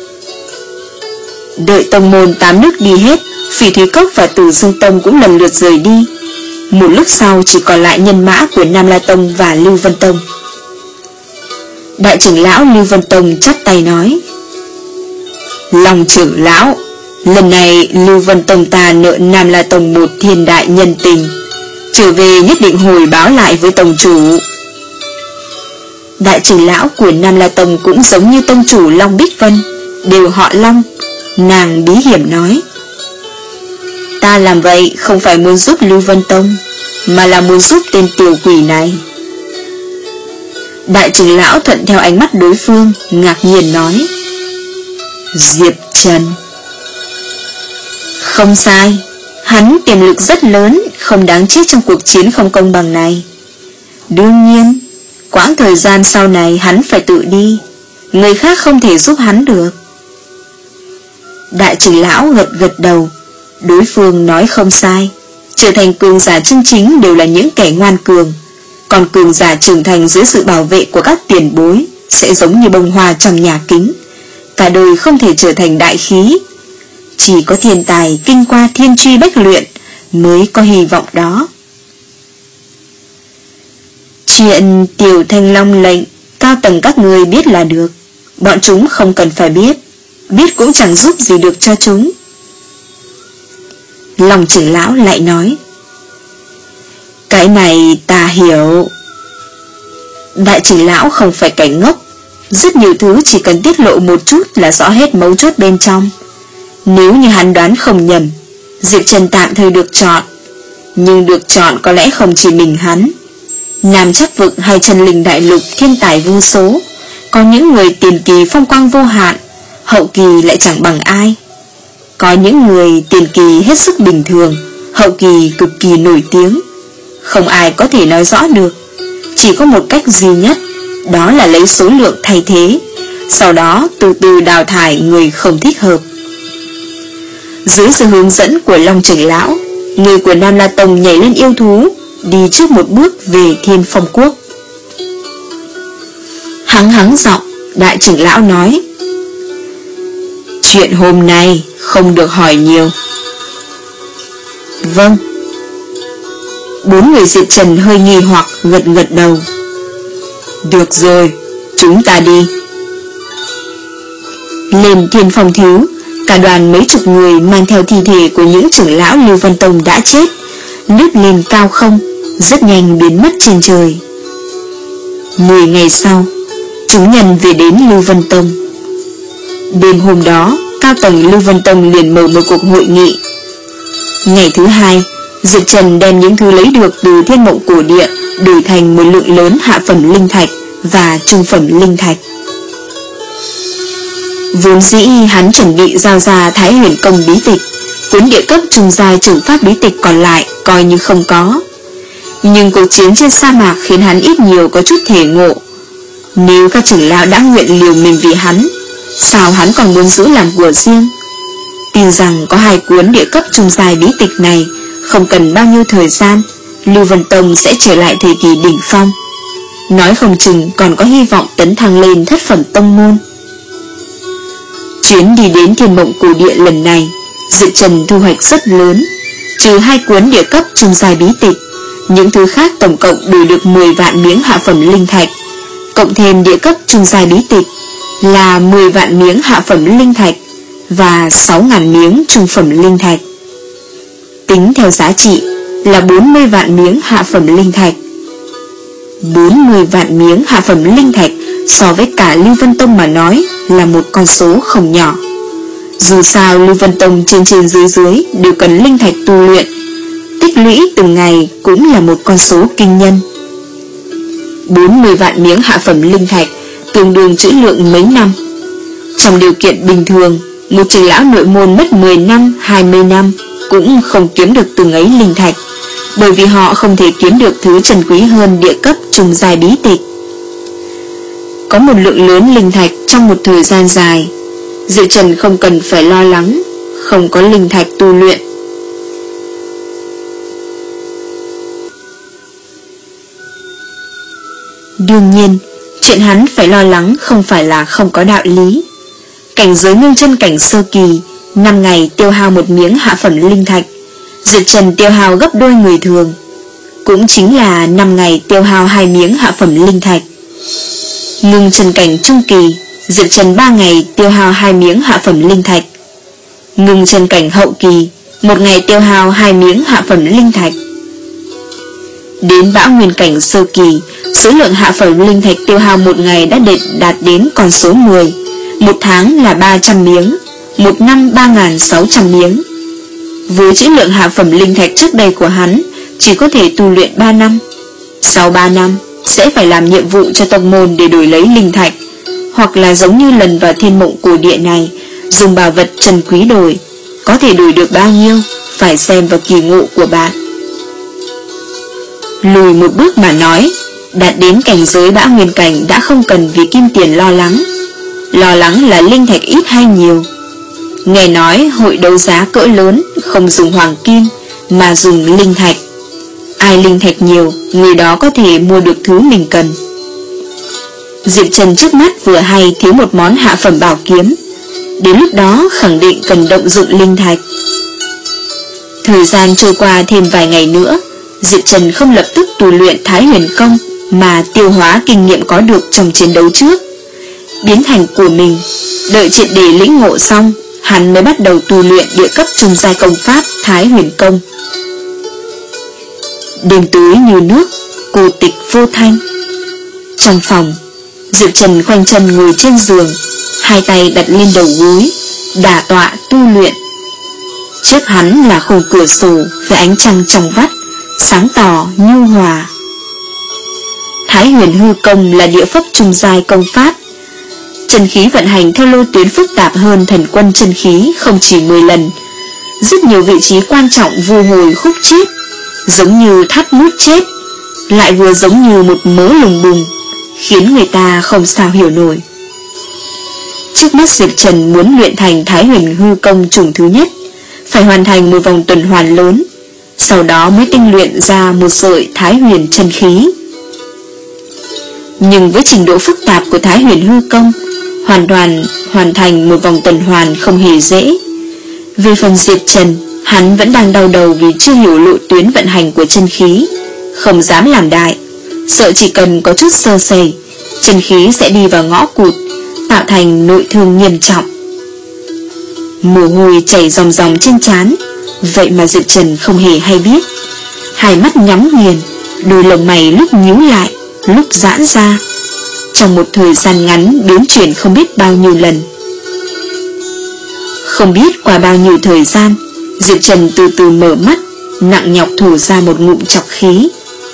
[SPEAKER 1] Đợi tông môn tám nước đi hết, Phỉ Thúy Cốc và Tử Dương Tông cũng lần lượt rời đi. Một lúc sau chỉ còn lại nhân mã của Nam La Tông và Lưu Vân Tông. Đại trưởng lão Lưu Vân Tông chắp tay nói: Long trưởng lão, lần này Lưu Vân Tông ta nợ Nam La Tông một thiên đại nhân tình, trở về nhất định hồi báo lại với tông chủ. Đại trưởng lão của Nam La Tông cũng giống như tông chủ Long Bích Vân, đều họ Long. Nàng bí hiểm nói: Ta làm vậy không phải muốn giúp Lưu Vân Tông, mà là muốn giúp tên tiểu quỷ này. Đại trưởng lão thuận theo ánh mắt đối phương, ngạc nhiên nói: Diệp Trần. Không sai, hắn tiềm lực rất lớn, không đáng chết trong cuộc chiến không công bằng này. Đương nhiên, quãng thời gian sau này hắn phải tự đi, người khác không thể giúp hắn được. Đại trưởng lão gật gật đầu. Đối phương nói không sai, trở thành cường giả chân chính đều là những kẻ ngoan cường, còn cường giả trưởng thành dưới sự bảo vệ của các tiền bối sẽ giống như bông hoa trong nhà kính, cả đời không thể trở thành đại khí. Chỉ có thiên tài kinh qua thiên truy bách luyện mới có hy vọng đó. Chuyện Tiểu Thanh Long lệnh cao tầng các người biết là được, bọn chúng không cần phải biết, biết cũng chẳng giúp gì được cho chúng. Long trưởng lão lại nói: Cái này ta hiểu. Đại trưởng lão không phải kẻ ngốc, rất nhiều thứ chỉ cần tiết lộ một chút là rõ hết mấu chốt bên trong. Nếu như hắn đoán không nhầm, Diệp Trần tạm thời được chọn, nhưng được chọn có lẽ không chỉ mình hắn. Nam Chắc Vực hay Chân Linh Đại Lục thiên tài vô số, có những người tiền kỳ phong quang vô hạn, hậu kỳ lại chẳng bằng ai. Có những người tiền kỳ hết sức bình thường, hậu kỳ cực kỳ nổi tiếng. Không ai có thể nói rõ được. Chỉ có một cách duy nhất, đó là lấy số lượng thay thế, sau đó từ từ đào thải người không thích hợp. Dưới sự hướng dẫn của Long trưởng lão, người của Nam La Tông nhảy lên yêu thú, đi trước một bước về Thiên Phong Quốc. Hắng hắng giọng, đại trưởng lão nói: Chuyện hôm nay không được hỏi nhiều. Vâng. Bốn người Diệp Trần hơi nghi hoặc gật gật đầu. Được rồi, chúng ta đi. Lên Thiên Phong Thiếu, cả đoàn mấy chục người mang theo thi thể của những trưởng lão Lưu Vân Tông đã chết, lướt lên cao không, rất nhanh biến mất trên trời. Mười ngày sau, chúng nhân về đến Lưu Vân Tông. Đêm hôm đó, cao tầng Lưu Vân Tông liền mở một cuộc hội nghị. Ngày thứ hai, Diệp Trần đem những thứ lấy được từ Thiên Mộng Cổ Địa đổi thành một lượng lớn hạ phẩm linh thạch và trung phẩm linh thạch. Vốn dĩ hắn chuẩn bị giao ra Thái Huyền Công bí tịch, cuốn địa cấp trung giai trưởng pháp bí tịch còn lại coi như không có. Nhưng cuộc chiến trên sa mạc khiến hắn ít nhiều có chút thể ngộ. Nếu các trưởng lão đã nguyện liều mình vì hắn, sao hắn còn muốn giữ làm của riêng? Tin rằng có hai cuốn địa cấp trung giai bí tịch này, không cần bao nhiêu thời gian, Lưu Vân Tông sẽ trở lại thời kỳ đỉnh phong. Nói không chừng còn có hy vọng tấn thăng lên thất phẩm tông môn. Chuyến đi đến Thiên Mộng Cổ Địa lần này, Diệp Trần thu hoạch rất lớn. Trừ hai cuốn địa cấp trung giai bí tịch, những thứ khác tổng cộng đổi được mười vạn miếng hạ phẩm linh thạch, cộng thêm địa cấp trung giai bí tịch là mười vạn miếng hạ phẩm linh thạch và sáu ngàn miếng trung phẩm linh thạch. Tính theo giá trị là bốn mươi vạn miếng hạ phẩm linh thạch. bốn mươi vạn miếng hạ phẩm linh thạch so với cả Lưu Vân Tông mà nói là một con số không nhỏ. Dù sao Lưu Vân Tông trên trên dưới dưới đều cần linh thạch tu luyện, tích lũy từng ngày cũng là một con số kinh nhân. bốn mươi vạn miếng hạ phẩm linh thạch tương đương trữ lượng mấy năm. Trong điều kiện bình thường, một trưởng lão nội môn mất mười năm, hai mươi năm cũng không kiếm được từng ấy linh thạch, bởi vì họ không thể kiếm được thứ trân quý hơn địa cấp trung giai bí tịch. Có một lượng lớn linh thạch trong một thời gian dài, Diệp Trần không cần phải lo lắng không có linh thạch tu luyện. Đương nhiên, chuyện hắn phải lo lắng không phải là không có đạo lý. Cảnh giới ngưng chân cảnh sơ kỳ, năm ngày tiêu hao một miếng hạ phẩm linh thạch, Diệp Trần tiêu hao gấp đôi người thường, cũng chính là năm ngày tiêu hao hai miếng hạ phẩm linh thạch. Ngưng chân cảnh trung kỳ, Diệp Trần ba ngày tiêu hao hai miếng hạ phẩm linh thạch. Ngưng chân cảnh hậu kỳ, một ngày tiêu hao hai miếng hạ phẩm linh thạch. Đến bão nguyên cảnh sơ kỳ, số lượng hạ phẩm linh thạch tiêu hao một ngày đã đạt đến con số mười. Một tháng là ba trăm miếng, một năm ba nghìn sáu trăm miếng. Với trữ lượng hạ phẩm linh thạch trước đây của hắn, chỉ có thể tu luyện ba năm. Sau ba năm, sẽ phải làm nhiệm vụ cho tông môn để đổi lấy linh thạch, hoặc là giống như lần vào thiên mộng cổ địa này, dùng bảo vật trần quý đổi. Có thể đổi được bao nhiêu, phải xem vào kỳ ngộ của bạn. Lùi một bước mà nói, đạt đến cảnh giới bão nguyên cảnh đã không cần vì kim tiền lo lắng. Lo lắng là linh thạch ít hay nhiều. Nghe nói hội đấu giá cỡ lớn không dùng hoàng kim mà dùng linh thạch. Ai linh thạch nhiều, người đó có thể mua được thứ mình cần. Diệp Trần trước mắt vừa hay thiếu một món hạ phẩm bảo kiếm. Đến lúc đó khẳng định cần động dụng linh thạch. Thời gian trôi qua thêm vài ngày nữa, Diệp Trần không lập tức tu luyện Thái Huyền Công, mà tiêu hóa kinh nghiệm có được trong chiến đấu trước, biến thành của mình. Đợi triệt để lĩnh ngộ xong, hắn mới bắt đầu tu luyện địa cấp trung giai công pháp Thái Huyền Công. Đêm tối như nước, cô tịch vô thanh. Trong phòng, Diệp Trần khoanh chân ngồi trên giường, hai tay đặt lên đầu gối, đả tọa tu luyện. Trước hắn là khung cửa sổ với ánh trăng trong vắt, sáng tỏ nhu hòa. Thái Huyền Hư Công là địa pháp trung giai công pháp. Chân khí vận hành theo lô tuyến phức tạp hơn thần quân chân khí không chỉ mười lần. Rất nhiều vị trí quan trọng vô hồi khúc chiết, giống như thắt nút chết, lại vừa giống như một mớ lùng bùng, khiến người ta không sao hiểu nổi. Trước mắt Diệp Trần muốn luyện thành Thái Huyền Hư Công chủng thứ nhất, phải hoàn thành một vòng tuần hoàn lớn, sau đó mới tinh luyện ra một sợi Thái Huyền chân khí. Nhưng với trình độ phức tạp của Thái Huyền Hư Công, hoàn toàn hoàn thành một vòng tuần hoàn không hề dễ. Về phần Diệp Trần, hắn vẫn đang đau đầu vì chưa hiểu lộ tuyến vận hành của chân khí, không dám làm đại, sợ chỉ cần có chút sơ sẩy, chân khí sẽ đi vào ngõ cụt, tạo thành nội thương nghiêm trọng. Mồ hôi chảy ròng ròng trên trán, vậy mà Diệp Trần không hề hay biết. Hai mắt nhắm nghiền, đôi lông mày lúc nhíu lại, lúc giãn ra, trong một thời gian ngắn biến chuyển không biết bao nhiêu lần. Không biết qua bao nhiêu thời gian, Diệp Trần từ từ mở mắt, nặng nhọc thổ ra một ngụm trọc khí.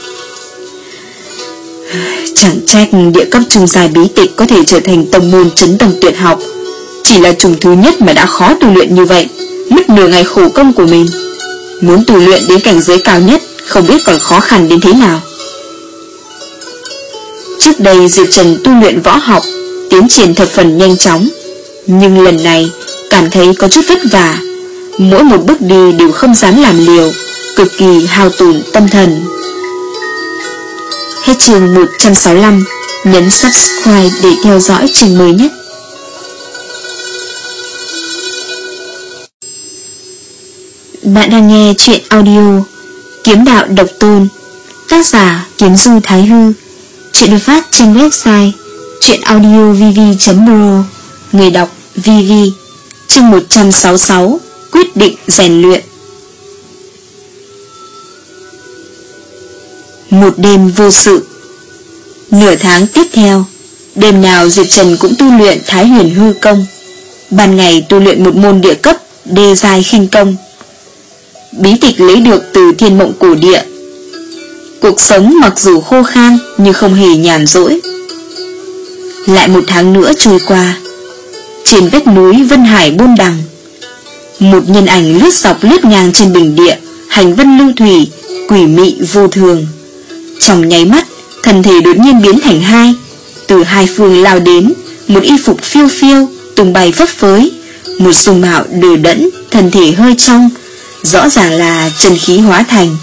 [SPEAKER 1] Chẳng trách địa cấp trung giai bí tịch có thể trở thành tông môn chấn tông tuyệt học. Chỉ là chủng thứ nhất mà đã khó tu luyện như vậy, mất nửa ngày khổ công của mình. Muốn tu luyện đến cảnh giới cao nhất, không biết còn khó khăn đến thế nào. Trước đây Diệp Trần tu luyện võ học, tiến triển thập phần nhanh chóng, nhưng lần này cảm thấy có chút vất vả. Mỗi một bước đi đều không dám làm liều, cực kỳ hao tổn tâm thần. Hết chương một trăm sáu mươi lăm, nhấn subscribe để theo dõi chương mới nhất. Bạn đang nghe chuyện audio Kiếm Đạo Độc Tôn, tác giả Kiếm Du Thái Hư. Chuyện được phát trên website truyện audio v v chấm pro. Người đọc vê vê. Chương một trăm sáu mươi sáu, quyết định rèn luyện. Một đêm vô sự. Nửa tháng tiếp theo, đêm nào Diệp Trần cũng tu luyện Thái Huyền Hư Công, ban ngày tu luyện một môn địa cấp đê giai khinh công, bí tịch lấy được từ thiên mộng cổ địa. Cuộc sống mặc dù khô khan nhưng không hề nhàn rỗi. Lại một tháng nữa trôi qua. Trên vách núi Vân Hải Bôn Đằng, một nhân ảnh lướt dọc lướt ngang trên bình địa, hành vân lưu thủy, quỷ mị vô thường. Trong nháy mắt, thân thể đột nhiên biến thành hai, từ hai phương lao đến, một y phục phiêu phiêu, tung bay phấp phới, một dung mạo đờ đẫn, thân thể hơi trong, rõ ràng là chân khí hóa thành.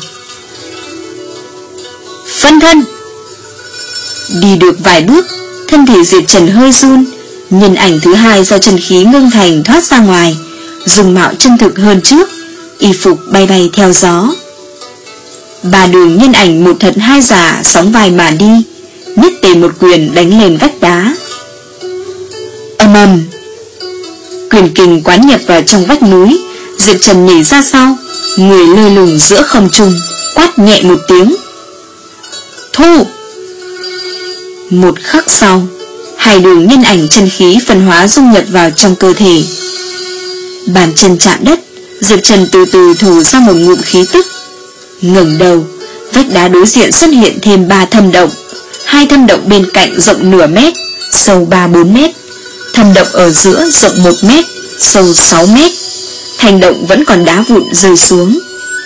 [SPEAKER 1] Phân thân. Đi được vài bước, thân thể Diệp Trần hơi run, nhân ảnh thứ hai do chân khí ngưng thành thoát ra ngoài, dung mạo chân thực hơn trước, y phục bay bay theo gió. Ba đường nhân ảnh một thật hai giả sóng vai mà đi, nhất tề một quyền đánh lên vách đá. Ầm ầm, quyền kình quán nhập vào trong vách núi. Diệp Trần nhảy ra sau, người lơ lửng giữa không trung, quát nhẹ một tiếng: Thu! Một khắc sau, hai đường nhân ảnh chân khí phân hóa dung nhập vào trong cơ thể. Bàn chân chạm đất, Diệp Trần từ từ thổ ra một ngụm khí tức. Ngẩng đầu, vách đá đối diện xuất hiện thêm ba thâm động. Hai thâm động bên cạnh rộng nửa mét, sâu ba bốn mét. Thâm động ở giữa rộng một mét, sâu sáu mét. Thành động vẫn còn đá vụn rơi xuống.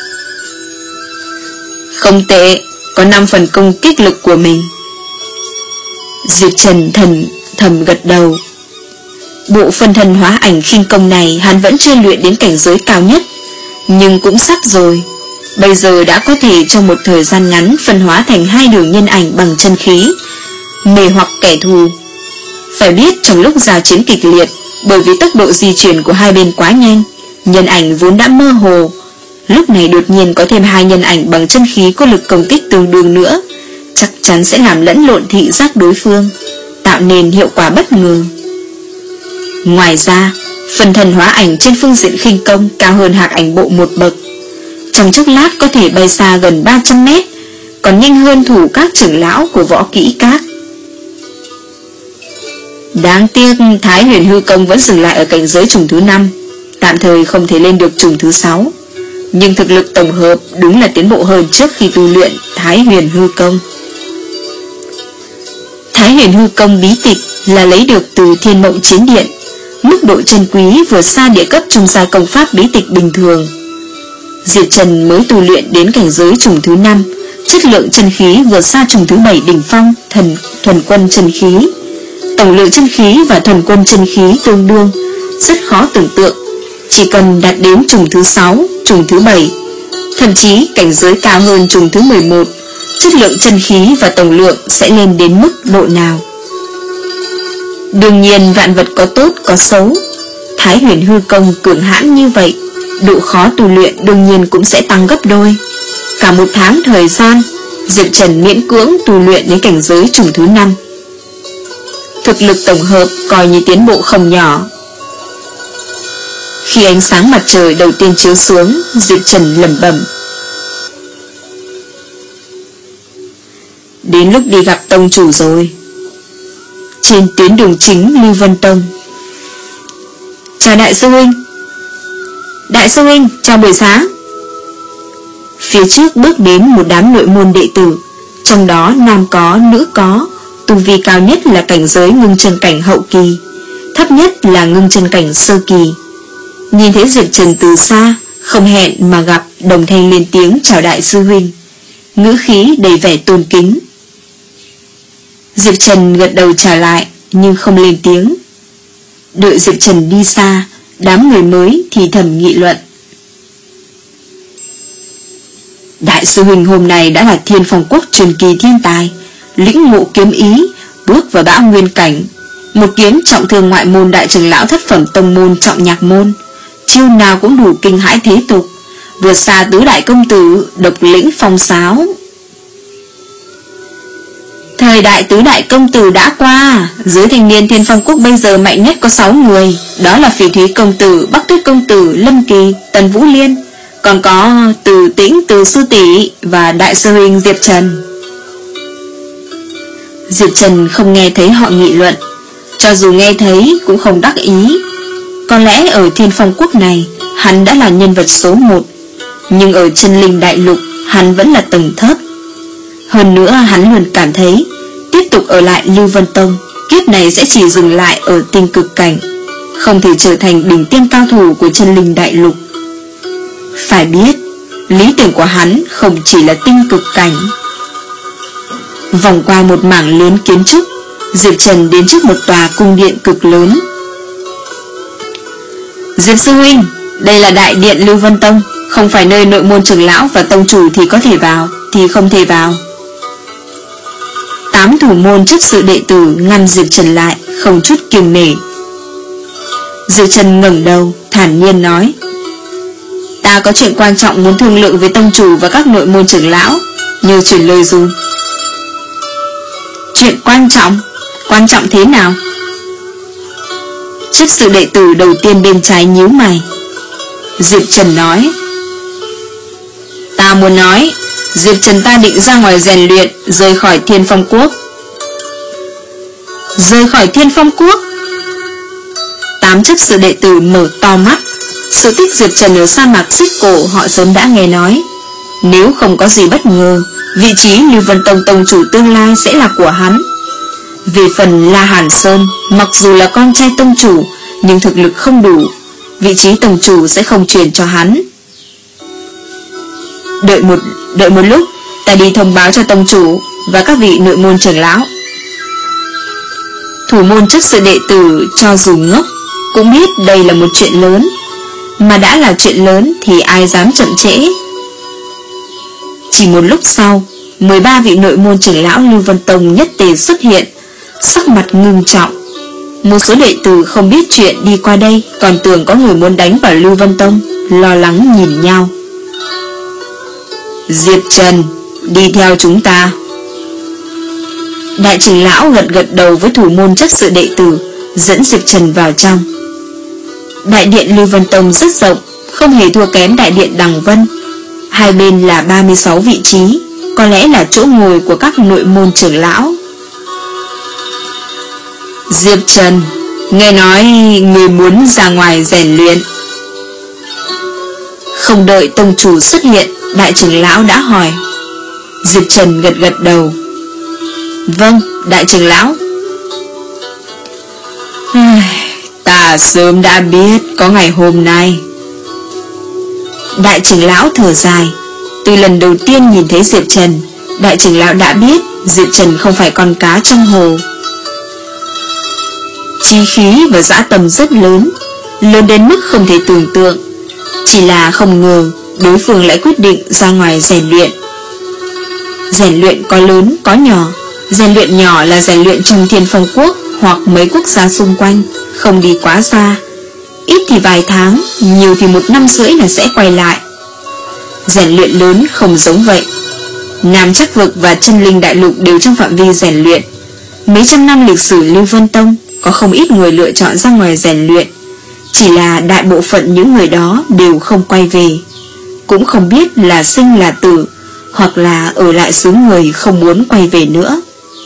[SPEAKER 1] Không tệ, có năm phần công kích lực của mình. Diệp Trần thần thầm gật đầu. Bộ phân thân hóa ảnh khinh công này hắn vẫn chưa luyện đến cảnh giới cao nhất, nhưng cũng sắp rồi. Bây giờ đã có thể trong một thời gian ngắn phân hóa thành hai đường nhân ảnh bằng chân khí, mê hoặc kẻ thù. Phải biết trong lúc giao chiến kịch liệt, bởi vì tốc độ di chuyển của hai bên quá nhanh, nhân ảnh vốn đã mơ hồ, lúc này đột nhiên có thêm hai nhân ảnh bằng chân khí có lực công kích tương đương nữa, chắc chắn sẽ làm lẫn lộn thị giác đối phương, tạo nên hiệu quả bất ngờ. Ngoài ra, phần thần hóa ảnh trên phương diện khinh công cao hơn hạc ảnh bộ một bậc, trong chốc lát có thể bay xa gần ba trăm mét, còn nhanh hơn thủ các trưởng lão của võ kỹ các. Đáng tiếc Thái Huyền Hư Công vẫn dừng lại ở cảnh giới trùng thứ năm, tạm thời không thể lên được trùng thứ sáu, nhưng thực lực tổng hợp đúng là tiến bộ hơn trước khi tu luyện Thái Huyền Hư Công. Thái Huyền Hư Công bí tịch là lấy được từ Thiên Mộng Chiến Điện, mức độ chân quý vượt xa địa cấp trung gia công pháp bí tịch bình thường. Diệp Trần mới tu luyện đến cảnh giới trùng thứ năm, chất lượng chân khí vượt xa trùng thứ bảy đỉnh phong thần thuần quân chân khí. Tổng lượng chân khí và thuần quân chân khí tương đương, rất khó tưởng tượng. Chỉ cần đạt đến trùng thứ sáu, trùng thứ bảy, thậm chí cảnh giới cao hơn trùng thứ mười một, chất lượng chân khí và tổng lượng sẽ lên đến mức độ nào. Đương nhiên vạn vật có tốt có xấu. Thái Huyền Hư Công cường hãn như vậy, độ khó tu luyện đương nhiên cũng sẽ tăng gấp đôi. Cả một tháng thời gian, Diệp Trần miễn cưỡng tu luyện đến cảnh giới trùng thứ năm. Thực lực tổng hợp coi như tiến bộ không nhỏ. Khi ánh sáng mặt trời đầu tiên chiếu xuống, Diệp Trần lẩm bẩm: Đến lúc đi gặp tông chủ rồi. Trên tuyến đường chính Lưu Vân Tông. Chào đại sư huynh. Đại sư huynh, chào buổi sáng. Phía trước bước đến một đám nội môn đệ tử, trong đó nam có, nữ có. Tu vi cao nhất là cảnh giới ngưng chân cảnh hậu kỳ, thấp nhất là ngưng chân cảnh sơ kỳ. Nhìn thấy Diệp Trần từ xa, không hẹn mà gặp, đồng thanh lên tiếng chào đại sư huynh, ngữ khí đầy vẻ tôn kính. Diệp Trần gật đầu trả lại, nhưng không lên tiếng. Đợi Diệp Trần đi xa, đám người mới thì thầm nghị luận: Đại sư huynh hôm nay đã là Thiên Phong Quốc truyền kỳ thiên tài, lĩnh ngộ kiếm ý, bước vào bão nguyên cảnh, một kiếm trọng thương ngoại môn đại trưởng lão thất phẩm tông môn trọng nhạc môn, chiêu nào cũng đủ kinh hãi thế tục, vượt xa tứ đại công tử độc lĩnh phong sáo. Thời đại tứ đại công tử đã qua, giới thanh niên Thiên Phong Quốc bây giờ mạnh nhất có sáu người, đó là Phỉ Thúy công tử, Bắc Tuyết công tử, Lâm Kỳ, Tần Vũ Liên, còn có Từ Tĩnh, Từ sư tỷ và đại sư huynh Diệp Trần. Diệp Trần không nghe thấy họ nghị luận, cho dù nghe thấy cũng không đắc ý. Có lẽ ở Thiên Phong Quốc này hắn đã là nhân vật số một, nhưng ở Chân Linh Đại Lục hắn vẫn là tầng thấp. Hơn nữa hắn luôn cảm thấy tiếp tục ở lại Lưu Vân Tông, kiếp này sẽ chỉ dừng lại ở tinh cực cảnh, không thể trở thành đỉnh tiêm cao thủ của Chân Linh Đại Lục. Phải biết, lý tưởng của hắn không chỉ là tinh cực cảnh. Vòng qua một mảng lớn kiến trúc, Diệp Trần đến trước một tòa cung điện cực lớn. Diệp sư huynh, đây là đại điện Lưu Vân Tông, không phải nơi nội môn trưởng lão và tông chủ thì có thể vào, thì không thể vào. Tám thủ môn chấp sự đệ tử ngăn Diệp Trần lại, không chút kiêng nể. Diệp Trần ngẩng đầu, thản nhiên nói: Ta có chuyện quan trọng muốn thương lượng với tông chủ và các nội môn trưởng lão, nhờ chuyển lời dùm. Chuyện quan trọng? Quan trọng thế nào? Chấp sự đệ tử đầu tiên bên trái nhíu mày. Diệp Trần nói: Ta muốn nói, Diệp Trần ta định ra ngoài rèn luyện, rời khỏi Thiên Phong Quốc. Rời khỏi Thiên Phong Quốc? Tám chấp sự đệ tử mở to mắt. Sự tích Diệp Trần ở sa mạc Xích Cổ họ sớm đã nghe nói. Nếu không có gì bất ngờ, vị trí Lưu Vân Tông tông chủ tương lai sẽ là của hắn. Về phần La Hàn Sơn, mặc dù là con trai tông chủ, nhưng thực lực không đủ, vị trí tông chủ sẽ không truyền cho hắn. Đợi một, đợi một lúc, ta đi thông báo cho tông chủ và các vị nội môn trưởng lão. Thủ môn chấp sự đệ tử cho dù ngốc cũng biết đây là một chuyện lớn, mà đã là chuyện lớn thì ai dám chậm trễ. Chỉ một lúc sau, mười ba vị nội môn trưởng lão Lưu Vân Tông nhất tề xuất hiện, sắc mặt ngưng trọng. Một số đệ tử không biết chuyện đi qua đây, còn tưởng có người muốn đánh vào Lưu Vân Tông, lo lắng nhìn nhau. Diệp Trần, đi theo chúng ta. Đại trưởng lão gật gật đầu với thủ môn chấp sự đệ tử, dẫn Diệp Trần vào trong. Đại điện Lưu Vân Tông rất rộng, không hề thua kém đại điện Đằng Vân. Hai bên là ba mươi sáu vị trí, có lẽ là chỗ ngồi của các nội môn trưởng lão. Diệp Trần, nghe nói người muốn ra ngoài rèn luyện. Không đợi tông chủ xuất hiện, đại trưởng lão đã hỏi. Diệp Trần gật gật đầu. Vâng, đại trưởng lão. Ta sớm đã biết có ngày hôm nay. Đại trưởng lão thở dài. Từ lần đầu tiên nhìn thấy Diệp Trần, đại trưởng lão đã biết Diệp Trần không phải con cá trong hồ. Chí khí và dã tâm rất lớn, lớn đến mức không thể tưởng tượng. Chỉ là không ngờ đối phương lại quyết định ra ngoài rèn luyện. Rèn luyện có lớn có nhỏ. Rèn luyện nhỏ là rèn luyện trong Thiên Phong Quốc hoặc mấy quốc gia xung quanh, không đi quá xa. Ít thì vài tháng, nhiều thì một năm rưỡi là sẽ quay lại. Rèn luyện lớn không giống vậy. Nam Trắc Vực và Chân Linh Đại Lục đều trong phạm vi rèn luyện. Mấy trăm năm lịch sử Lưu Vân Tông có không ít người lựa chọn ra ngoài rèn luyện. Chỉ là đại bộ phận những người đó đều không quay về, cũng không biết là sinh là tử, hoặc là ở lại xứ người không muốn quay về nữa.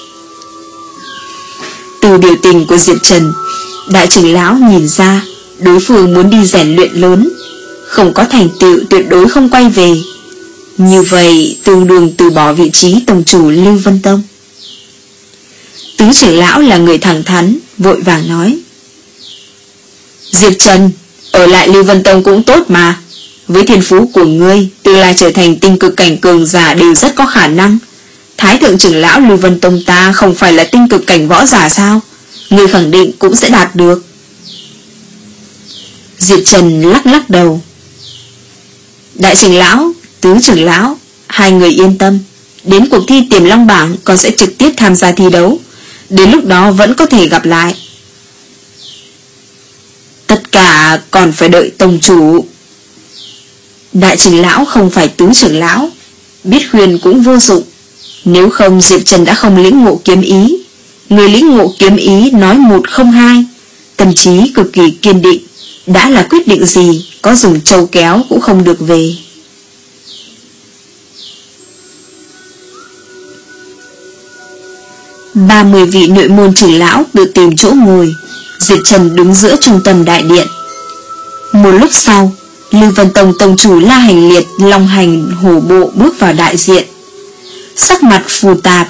[SPEAKER 1] Từ biểu tình của Diệp Trần, đại trưởng lão nhìn ra đối phương muốn đi rèn luyện lớn, không có thành tựu tuyệt đối không quay về. Như vậy tương đương từ bỏ vị trí tông chủ Lưu Vân Tông. Tứ trưởng lão là người thẳng thắn, vội vàng nói. Diệp Trần, ở lại Lưu Vân Tông cũng tốt mà. Với thiên phú của ngươi, tương lai trở thành tinh cực cảnh cường giả đều rất có khả năng. Thái thượng trưởng lão Lưu Vân Tông ta không phải là tinh cực cảnh võ giả sao? Ngươi khẳng định cũng sẽ đạt được. Diệp Trần lắc lắc đầu. Đại trưởng lão, tứ trưởng lão, hai người yên tâm. Đến cuộc thi Tiềm Long bảng con sẽ trực tiếp tham gia thi đấu. Đến lúc đó vẫn có thể gặp lại. Tất cả còn phải đợi tông chủ. Đại trưởng lão không phải tứ trưởng lão, biết khuyên cũng vô dụng. Nếu không Diệp Trần đã không lĩnh ngộ kiếm ý. Người lĩnh ngộ kiếm ý nói một không hai, tâm trí cực kỳ kiên định. Đã là quyết định gì, có dùng trâu kéo cũng không được về. Ba mươi vị nội môn trưởng lão tự tìm chỗ ngồi. Diệp Trần đứng giữa trung tâm đại điện. Một lúc sau, Lưu Vân Tông tông chủ La Hành Liệt long hành hổ bộ bước vào đại diện, sắc mặt phù tạp,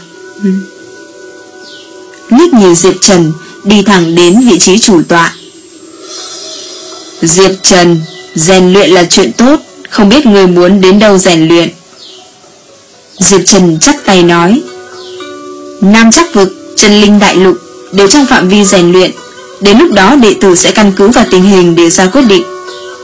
[SPEAKER 1] liếc nhìn Diệp Trần, đi thẳng đến vị trí chủ tọa. Diệp Trần, rèn luyện là chuyện tốt, không biết người muốn đến đâu rèn luyện. Diệp Trần chắp tay nói. Nam Trắc Vực, Chân Linh Đại Lục đều trong phạm vi rèn luyện. Đến lúc đó đệ tử sẽ căn cứ vào tình hình để ra quyết định.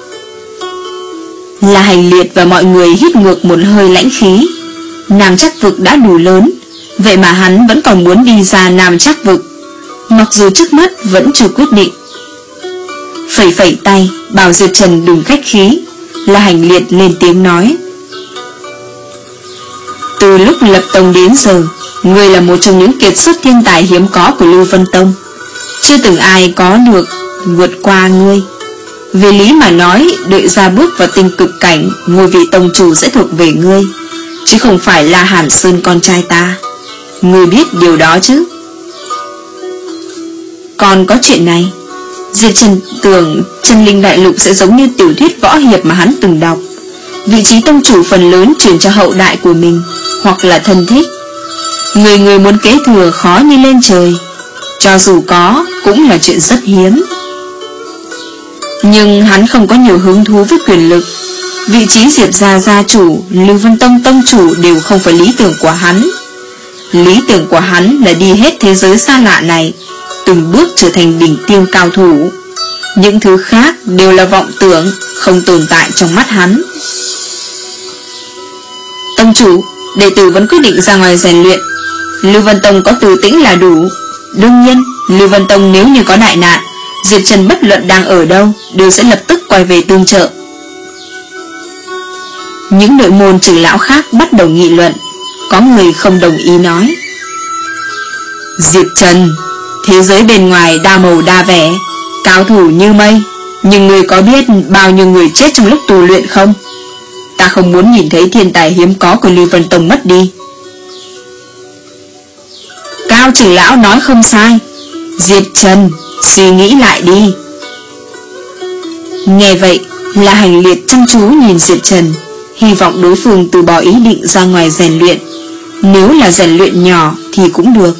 [SPEAKER 1] La Hành Liệt và mọi người hít ngược một hơi lãnh khí. Nam Trắc Vực đã đủ lớn, vậy mà hắn vẫn còn muốn đi ra Nam Trắc Vực, mặc dù trước mắt vẫn chưa quyết định. Phẩy phẩy tay bảo Diệp Trần đừng khách khí. La Hành Liệt lên tiếng nói. Từ lúc lập tông đến giờ, Ngươi là một trong những kiệt xuất thiên tài hiếm có của Lưu Vân Tông. Chưa từng ai có được vượt qua ngươi. Về lý mà nói, đợi ra bước vào tinh cực cảnh, ngôi vị tông chủ sẽ thuộc về ngươi, chứ không phải là Hàn Sơn con trai ta. Ngươi biết điều đó chứ? Còn có chuyện này, Diệp Trần tưởng Chân Linh Đại Lục sẽ giống như tiểu thuyết võ hiệp mà hắn từng đọc. Vị trí tông chủ phần lớn chuyển cho hậu đại của mình, hoặc là thân thích. Người người muốn kế thừa khó như lên trời, cho dù có cũng là chuyện rất hiếm. Nhưng hắn không có nhiều hứng thú với quyền lực. Vị trí Diệp gia gia chủ, Lưu Vân Tông tông chủ đều không phải lý tưởng của hắn. Lý tưởng của hắn là đi hết thế giới xa lạ này, từng bước trở thành đỉnh tiêm cao thủ. Những thứ khác đều là vọng tưởng, không tồn tại trong mắt hắn. Tông chủ, đệ tử vẫn quyết định ra ngoài rèn luyện. Lưu Vân Tông có Từ Tĩnh là đủ. Đương nhiên, Lưu Vân Tông nếu như có đại nạn, Diệp Trần bất luận đang ở đâu đều sẽ lập tức quay về tương trợ. Những nội môn trưởng lão khác bắt đầu nghị luận. Có người không đồng ý nói: Diệp Trần, thế giới bên ngoài đa màu đa vẻ, cao thủ như mây, nhưng người có biết bao nhiêu người chết trong lúc tu luyện không? Ta không muốn nhìn thấy thiên tài hiếm có của Lưu Vân Tông mất đi. Cao trưởng lão nói không sai. Diệp Trần, suy nghĩ lại đi. Nghe vậy, La Hành Liệt chăm chú nhìn Diệp Trần, hy vọng đối phương từ bỏ ý định ra ngoài rèn luyện. Nếu là rèn luyện nhỏ thì cũng được.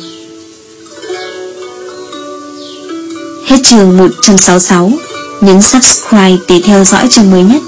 [SPEAKER 1] Hết chương một trăm sáu mươi sáu. Nhấn subscribe để theo dõi chương mới nhất.